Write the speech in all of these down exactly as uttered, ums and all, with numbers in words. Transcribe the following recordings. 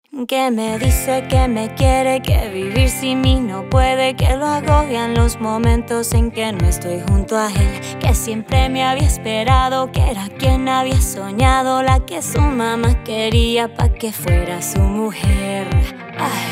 Que me dice que me quiere, que vivir sin mí no puede, que lo agobian los momentos en que no estoy junto a él, que siempre me había esperado, que era quien había soñado, la que su mamá quería pa' que fuera su mujer. Ay.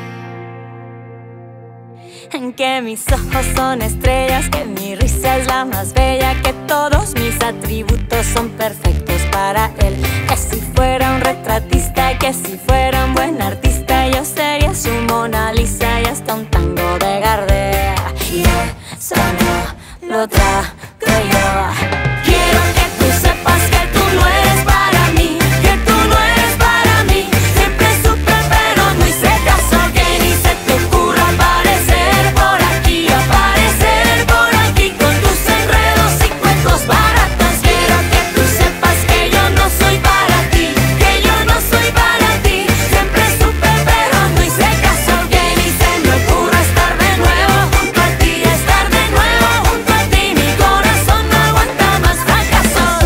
Que mis ojos son estrellas, que mi risa es la más bella, que todos mis atributos son perfectos para él. Que si fuera un retratista, que si fuera un buen artista, yo sería su Mona Lisa y hasta un tango de Gardel. Y eso no lo trago yo. Quiero que tú sepas que tú no eres para mí, que tú no eres para mí. Siempre supe pero no hice caso, que ni se te ocurra aparecer por aquí, aparecer por aquí con tus enredos y cuentos baratos. Quiero que tú sepas que yo no soy para ti, que yo no soy para ti. Siempre supe pero no hice caso, que ni se me ocurra estar de nuevo junto a ti, estar de nuevo junto a ti. Mi corazón no aguanta más fracasos.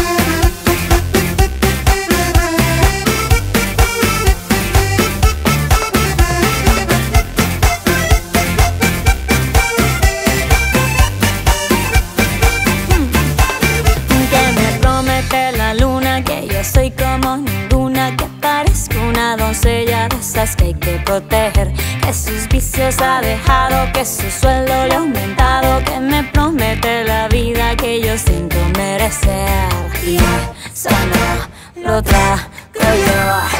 Que me promete la luna, que yo soy como ninguna, que parezco una doncella de esas que hay que proteger, que sus vicios ha dejado, que su sueldo le ha aumentado, que me promete la vida que yo siento merecer. Y eso no lo trago yo.